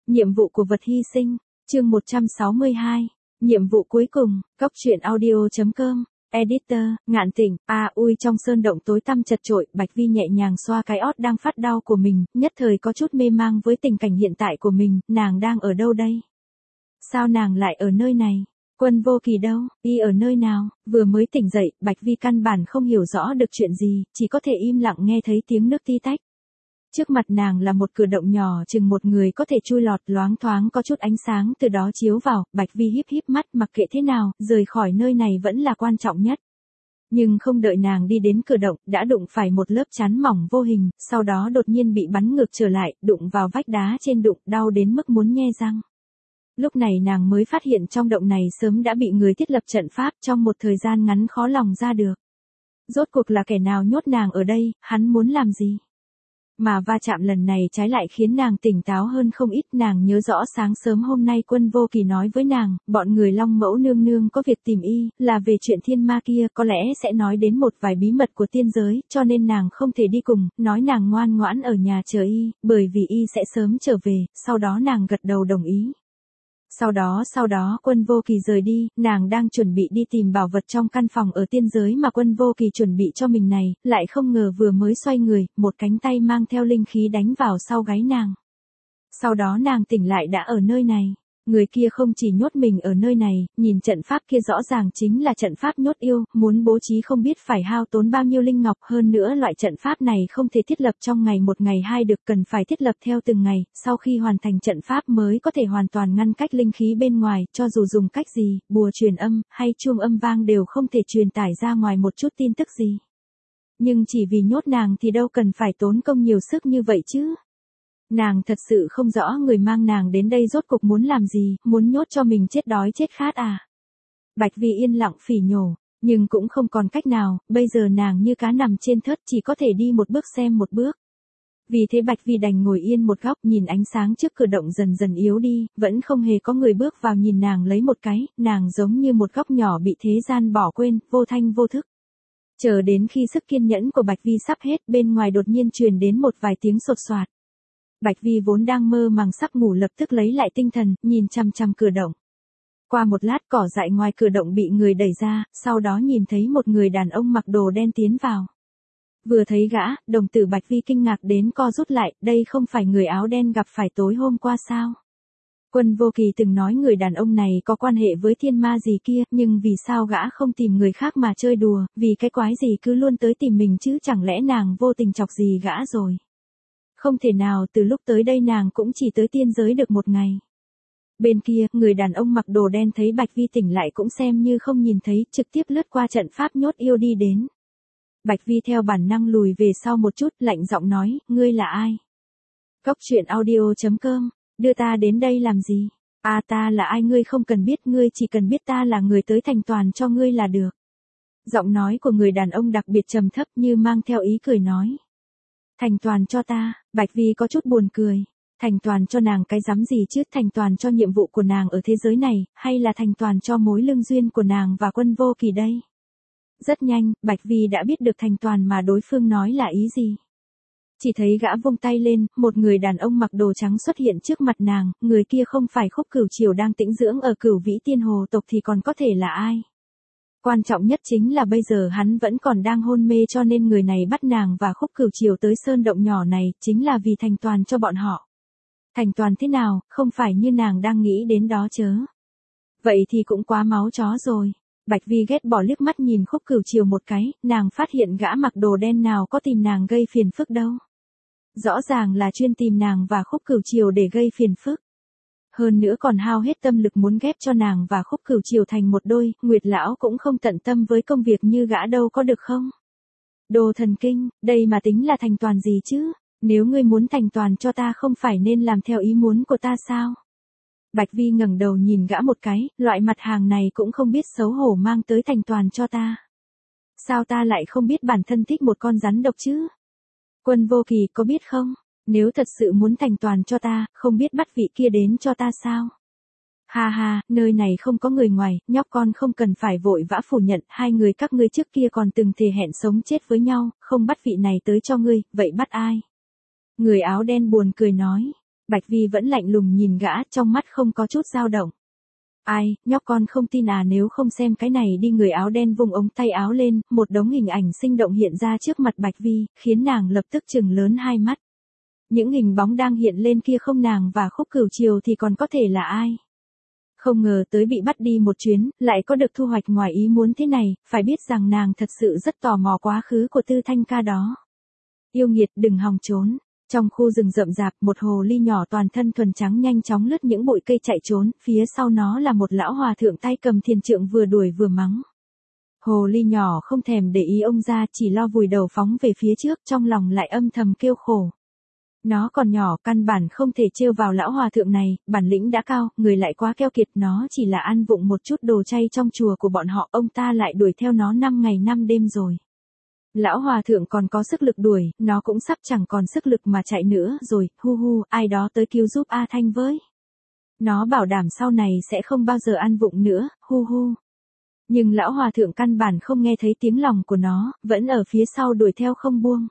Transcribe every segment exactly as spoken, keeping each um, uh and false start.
Nhiệm vụ của vật hy sinh, chương một trăm sáu mươi hai, nhiệm vụ cuối cùng, Cóc truyện audio chấm com, editor, Ngạn Tỉnh, à ui trong sơn động tối tăm chật chội, Bạch Vi nhẹ nhàng xoa cái ót đang phát đau của mình, nhất thời có chút mê mang với tình cảnh hiện tại của mình, nàng đang ở đâu đây? Sao nàng lại ở nơi này? Quân Vô Kỳ đâu, y ở nơi nào? Vừa mới tỉnh dậy, Bạch Vi căn bản không hiểu rõ được chuyện gì, chỉ có thể im lặng nghe thấy tiếng nước ti tách. Trước mặt nàng là một cửa động nhỏ chừng một người có thể chui lọt, loáng thoáng có chút ánh sáng từ đó chiếu vào, Bạch Vi híp híp mắt, mặc kệ thế nào, rời khỏi nơi này vẫn là quan trọng nhất. Nhưng không đợi nàng đi đến cửa động, đã đụng phải một lớp chắn mỏng vô hình, sau đó đột nhiên bị bắn ngược trở lại, đụng vào vách đá trên đụng, đau đến mức muốn nhe răng. Lúc này nàng mới phát hiện trong động này sớm đã bị người thiết lập trận pháp, trong một thời gian ngắn khó lòng ra được. Rốt cuộc là kẻ nào nhốt nàng ở đây, hắn muốn làm gì? Mà va chạm lần này trái lại khiến nàng tỉnh táo hơn không ít. Nàng nhớ rõ sáng sớm hôm nay Quân Vô Kỳ nói với nàng, bọn người Long Mẫu nương nương có việc tìm y, là về chuyện thiên ma kia, có lẽ sẽ nói đến một vài bí mật của tiên giới, cho nên nàng không thể đi cùng, nói nàng ngoan ngoãn ở nhà chờ y, bởi vì y sẽ sớm trở về. Sau đó nàng gật đầu đồng ý. Sau đó sau đó Quân Vô Kỳ rời đi, nàng đang chuẩn bị đi tìm bảo vật trong căn phòng ở tiên giới mà Quân Vô Kỳ chuẩn bị cho mình này, lại không ngờ vừa mới xoay người, một cánh tay mang theo linh khí đánh vào sau gáy nàng. Sau đó nàng tỉnh lại đã ở nơi này. Người kia không chỉ nhốt mình ở nơi này, nhìn trận pháp kia rõ ràng chính là trận pháp nhốt yêu, muốn bố trí không biết phải hao tốn bao nhiêu linh ngọc, hơn nữa loại trận pháp này không thể thiết lập trong ngày một ngày hai được, cần phải thiết lập theo từng ngày, sau khi hoàn thành trận pháp mới có thể hoàn toàn ngăn cách linh khí bên ngoài, cho dù dùng cách gì, bùa truyền âm, hay chuông âm vang đều không thể truyền tải ra ngoài một chút tin tức gì. Nhưng chỉ vì nhốt nàng thì đâu cần phải tốn công nhiều sức như vậy chứ. Nàng thật sự không rõ người mang nàng đến đây rốt cuộc muốn làm gì, muốn nhốt cho mình chết đói chết khát à. Bạch Vi yên lặng phỉ nhổ, nhưng cũng không còn cách nào, bây giờ nàng như cá nằm trên thớt, chỉ có thể đi một bước xem một bước. Vì thế Bạch Vi đành ngồi yên một góc, nhìn ánh sáng trước cửa động dần dần yếu đi, vẫn không hề có người bước vào nhìn nàng lấy một cái, nàng giống như một góc nhỏ bị thế gian bỏ quên, vô thanh vô thức. Chờ đến khi sức kiên nhẫn của Bạch Vi sắp hết, bên ngoài đột nhiên truyền đến một vài tiếng sột soạt. Bạch Vi vốn đang mơ màng sắp ngủ lập tức lấy lại tinh thần, nhìn chằm chằm cửa động. Qua một lát cỏ dại ngoài cửa động bị người đẩy ra, sau đó nhìn thấy một người đàn ông mặc đồ đen tiến vào. Vừa thấy gã, đồng tử Bạch Vi kinh ngạc đến co rút lại, đây không phải người áo đen gặp phải tối hôm qua sao? Quân Vô Kỳ từng nói người đàn ông này có quan hệ với thiên ma gì kia, nhưng vì sao gã không tìm người khác mà chơi đùa, vì cái quái gì cứ luôn tới tìm mình chứ, chẳng lẽ nàng vô tình chọc gì gã rồi? Không thể nào, từ lúc tới đây nàng cũng chỉ tới tiên giới được một ngày. Bên kia, người đàn ông mặc đồ đen thấy Bạch Vi tỉnh lại cũng xem như không nhìn thấy, trực tiếp lướt qua trận pháp nhốt yêu đi đến. Bạch Vi theo bản năng lùi về sau một chút, lạnh giọng nói, ngươi là ai? Cóc truyện audio chấm com, đưa ta đến đây làm gì? À ta là ai ngươi không cần biết, ngươi chỉ cần biết ta là người tới thành toàn cho ngươi là được. Giọng nói của người đàn ông đặc biệt trầm thấp như mang theo ý cười nói. Thành toàn cho ta, Bạch Vi có chút buồn cười. Thành toàn cho nàng cái rắm gì chứ, thành toàn cho nhiệm vụ của nàng ở thế giới này, hay là thành toàn cho mối lương duyên của nàng và Quân Vô Kỳ đây? Rất nhanh, Bạch Vi đã biết được thành toàn mà đối phương nói là ý gì. Chỉ thấy gã vung tay lên, một người đàn ông mặc đồ trắng xuất hiện trước mặt nàng, người kia không phải Khúc Cửu Triều đang tĩnh dưỡng ở Cửu Vĩ Tiên Hồ tộc thì còn có thể là ai? Quan trọng nhất chính là bây giờ hắn vẫn còn đang hôn mê, cho nên người này bắt nàng và Khúc Cửu Triều tới sơn động nhỏ này, chính là vì thành toàn cho bọn họ. Thành toàn thế nào, không phải như nàng đang nghĩ đến đó chớ. Vậy thì cũng quá máu chó rồi. Bạch Vi ghét bỏ liếc mắt nhìn Khúc Cửu Triều một cái, nàng phát hiện gã mặc đồ đen nào có tìm nàng gây phiền phức đâu. Rõ ràng là chuyên tìm nàng và Khúc Cửu Triều để gây phiền phức. Hơn nữa còn hao hết tâm lực muốn ghép cho nàng và Khúc Cửu Triều thành một đôi, Nguyệt lão cũng không tận tâm với công việc như gã đâu có được không? Đồ thần kinh, đây mà tính là thành toàn gì chứ? Nếu ngươi muốn thành toàn cho ta không phải nên làm theo ý muốn của ta sao? Bạch Vi ngẩng đầu nhìn gã một cái, loại mặt hàng này cũng không biết xấu hổ mang tới thành toàn cho ta. Sao ta lại không biết bản thân thích một con rắn độc chứ? Quân Vô Kỳ có biết không? Nếu thật sự muốn thành toàn cho ta, không biết bắt vị kia đến cho ta sao? Ha ha, nơi này không có người ngoài, nhóc con không cần phải vội vã phủ nhận, hai người các ngươi trước kia còn từng thề hẹn sống chết với nhau, không bắt vị này tới cho ngươi, vậy bắt ai? Người áo đen buồn cười nói. Bạch Vi vẫn lạnh lùng nhìn gã, trong mắt không có chút dao động. Ai, nhóc con không tin à, nếu không xem cái này đi. Người áo đen vùng ống tay áo lên, một đống hình ảnh sinh động hiện ra trước mặt Bạch Vi, khiến nàng lập tức trừng lớn hai mắt. Những hình bóng đang hiện lên kia không nàng và Khúc Cửu Triều thì còn có thể là ai? Không ngờ tới bị bắt đi một chuyến, lại có được thu hoạch ngoài ý muốn thế này, phải biết rằng nàng thật sự rất tò mò quá khứ của Tư Thanh ca đó. Yêu nghiệt, đừng hòng trốn. Trong khu rừng rậm rạp, một hồ ly nhỏ toàn thân thuần trắng nhanh chóng lướt những bụi cây chạy trốn, phía sau nó là một lão hòa thượng tay cầm thiền trượng vừa đuổi vừa mắng. Hồ ly nhỏ không thèm để ý ông ra, chỉ lo vùi đầu phóng về phía trước, trong lòng lại âm thầm kêu khổ. Nó còn nhỏ, căn bản không thể trêu vào lão hòa thượng này, bản lĩnh đã cao, người lại quá keo kiệt, nó chỉ là ăn vụng một chút đồ chay trong chùa của bọn họ, ông ta lại đuổi theo nó năm ngày năm đêm rồi. Lão hòa thượng còn có sức lực đuổi, nó cũng sắp chẳng còn sức lực mà chạy nữa rồi, hu hu, ai đó tới cứu giúp A Thanh với. Nó bảo đảm sau này sẽ không bao giờ ăn vụng nữa, hu hu. Nhưng lão hòa thượng căn bản không nghe thấy tiếng lòng của nó, vẫn ở phía sau đuổi theo không buông.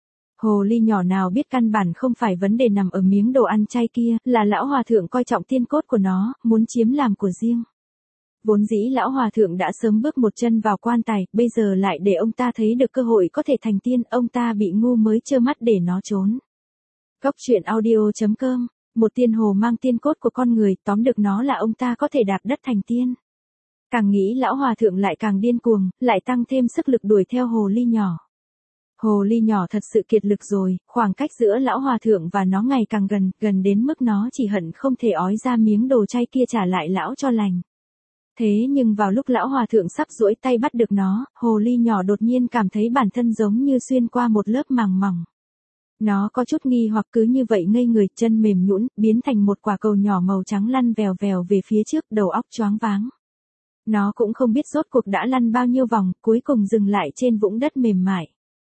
Hồ ly nhỏ nào biết căn bản không phải vấn đề nằm ở miếng đồ ăn chay kia, là lão hòa thượng coi trọng tiên cốt của nó, muốn chiếm làm của riêng. Vốn dĩ lão hòa thượng đã sớm bước một chân vào quan tài, bây giờ lại để ông ta thấy được cơ hội có thể thành tiên, ông ta bị ngu mới trơ mắt để nó trốn. Góc truyện audio chấm com, một tiên hồ mang tiên cốt của con người, tóm được nó là ông ta có thể đạp đất thành tiên. Càng nghĩ lão hòa thượng lại càng điên cuồng, lại tăng thêm sức lực đuổi theo hồ ly nhỏ. Hồ ly nhỏ thật sự kiệt lực rồi, khoảng cách giữa lão hòa thượng và nó ngày càng gần, gần đến mức nó chỉ hận không thể ói ra miếng đồ chay kia trả lại lão cho lành. Thế nhưng vào lúc lão hòa thượng sắp duỗi tay bắt được nó, hồ ly nhỏ đột nhiên cảm thấy bản thân giống như xuyên qua một lớp màng mỏng. Nó có chút nghi hoặc cứ như vậy ngây người, chân mềm nhũn, biến thành một quả cầu nhỏ màu trắng lăn vèo vèo về phía trước, đầu óc choáng váng. Nó cũng không biết rốt cuộc đã lăn bao nhiêu vòng, cuối cùng dừng lại trên vũng đất mềm mại.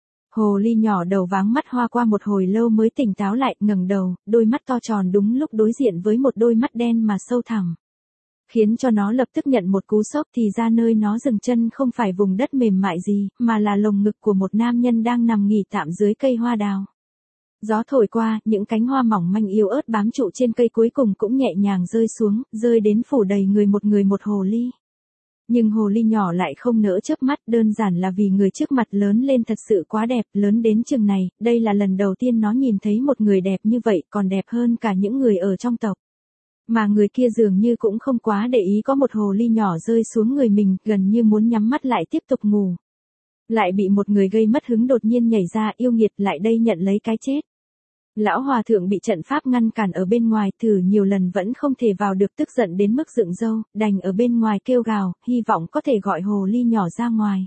Hồ ly nhỏ đầu váng mắt hoa qua một hồi lâu mới tỉnh táo lại, ngẩng đầu, đôi mắt to tròn đúng lúc đối diện với một đôi mắt đen mà sâu thẳm. Khiến cho nó lập tức nhận một cú sốc, thì ra nơi nó dừng chân không phải vùng đất mềm mại gì, mà là lồng ngực của một nam nhân đang nằm nghỉ tạm dưới cây hoa đào. Gió thổi qua, những cánh hoa mỏng manh yếu ớt bám trụ trên cây cuối cùng cũng nhẹ nhàng rơi xuống, rơi đến phủ đầy người một người một hồ ly. Nhưng hồ ly nhỏ lại không nỡ chớp mắt, đơn giản là vì người trước mặt lớn lên thật sự quá đẹp, lớn đến chừng này, đây là lần đầu tiên nó nhìn thấy một người đẹp như vậy, còn đẹp hơn cả những người ở trong tộc. Mà người kia dường như cũng không quá để ý có một hồ ly nhỏ rơi xuống người mình, gần như muốn nhắm mắt lại tiếp tục ngủ. Lại bị một người gây mất hứng đột nhiên nhảy ra, yêu nghiệt, lại đây nhận lấy cái chết. Lão hòa thượng bị trận pháp ngăn cản ở bên ngoài, thử nhiều lần vẫn không thể vào được, tức giận đến mức dựng râu, đành ở bên ngoài kêu gào, hy vọng có thể gọi hồ ly nhỏ ra ngoài.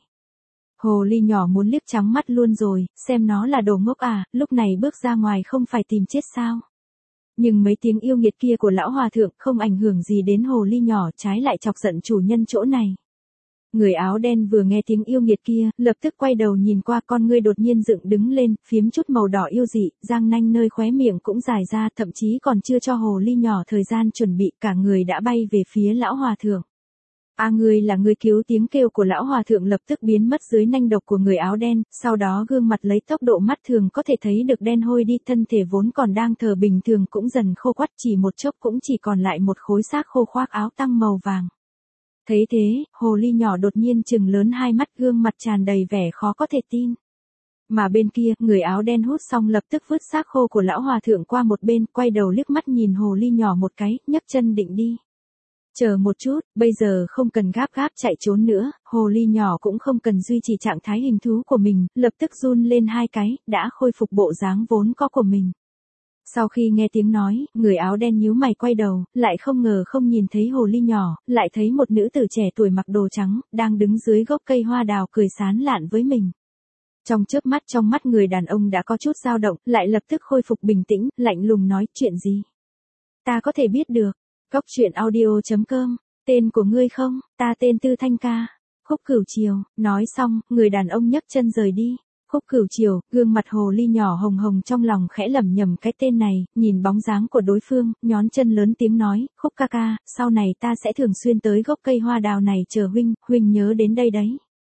Hồ ly nhỏ muốn liếc trắng mắt luôn rồi, xem nó là đồ ngốc à, lúc này bước ra ngoài không phải tìm chết sao. Nhưng mấy tiếng yêu nghiệt kia của lão hòa thượng không ảnh hưởng gì đến hồ ly nhỏ, trái lại chọc giận chủ nhân chỗ này. Người áo đen vừa nghe tiếng yêu nghiệt kia, lập tức quay đầu nhìn qua, con ngươi đột nhiên dựng đứng lên, phiếm chút màu đỏ yêu dị, răng nanh nơi khóe miệng cũng dài ra, thậm chí còn chưa cho hồ ly nhỏ thời gian chuẩn bị, cả người đã bay về phía lão hòa thượng. A à, ngươi là người cứu, tiếng kêu của lão hòa thượng lập tức biến mất dưới nanh độc của người áo đen, sau đó gương mặt lấy tốc độ mắt thường có thể thấy được đen hôi đi, thân thể vốn còn đang thờ bình thường cũng dần khô quắt, chỉ một chốc cũng chỉ còn lại một khối xác khô khoác áo tang màu vàng. Thấy thế, hồ ly nhỏ đột nhiên trừng lớn hai mắt, gương mặt tràn đầy vẻ khó có thể tin. Mà bên kia, người áo đen hút xong lập tức vứt xác khô của lão hòa thượng qua một bên, quay đầu liếc mắt nhìn hồ ly nhỏ một cái, nhấc chân định đi. Chờ một chút, bây giờ không cần gáp gáp chạy trốn nữa, hồ ly nhỏ cũng không cần duy trì trạng thái hình thú của mình, lập tức run lên hai cái, đã khôi phục bộ dáng vốn có của mình. Sau khi nghe tiếng nói, người áo đen nhíu mày quay đầu, lại không ngờ không nhìn thấy hồ ly nhỏ, lại thấy một nữ tử trẻ tuổi mặc đồ trắng, đang đứng dưới gốc cây hoa đào cười sán lạn với mình. Trong chớp mắt, trong mắt người đàn ông đã có chút dao động, lại lập tức khôi phục bình tĩnh, lạnh lùng nói, chuyện gì? Ta có thể biết được. Góc truyện audio chấm com, tên của ngươi không? Ta tên Tư Thanh ca. Khúc Cửu Triều. Nói xong, người đàn ông nhấc chân rời đi. Khúc Cửu Triều, gương mặt hồ ly nhỏ hồng hồng trong lòng khẽ lẩm nhẩm cái tên này, nhìn bóng dáng của đối phương, nhón chân lớn tiếng nói, Khúc ca ca, sau này ta sẽ thường xuyên tới gốc cây hoa đào này chờ huynh, huynh nhớ đến đây đấy.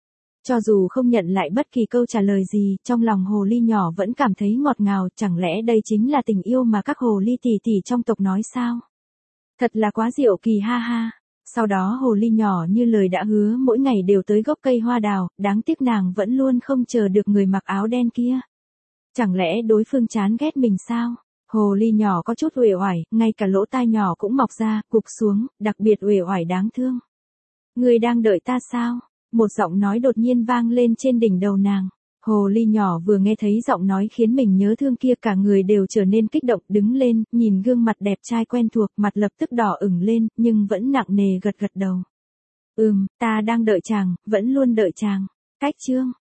Cho dù không nhận lại bất kỳ câu trả lời gì, trong lòng hồ ly nhỏ vẫn cảm thấy ngọt ngào, chẳng lẽ đây chính là tình yêu mà các hồ ly tỷ tỷ trong tộc nói sao? Thật là quá diệu kỳ ha ha. Sau đó hồ ly nhỏ như lời đã hứa mỗi ngày đều tới gốc cây hoa đào, đáng tiếc nàng vẫn luôn không chờ được người mặc áo đen kia. Chẳng lẽ đối phương chán ghét mình sao? Hồ ly nhỏ có chút uể oải, ngay cả lỗ tai nhỏ cũng mọc ra, cụp xuống, đặc biệt uể oải đáng thương. Người đang đợi ta sao? Một giọng nói đột nhiên vang lên trên đỉnh đầu nàng. Hồ ly nhỏ vừa nghe thấy giọng nói khiến mình nhớ thương kia, cả người đều trở nên kích động, đứng lên, nhìn gương mặt đẹp trai quen thuộc, mặt lập tức đỏ ửng lên, nhưng vẫn nặng nề gật gật đầu. Ừm, ta đang đợi chàng, vẫn luôn đợi chàng. Cách chương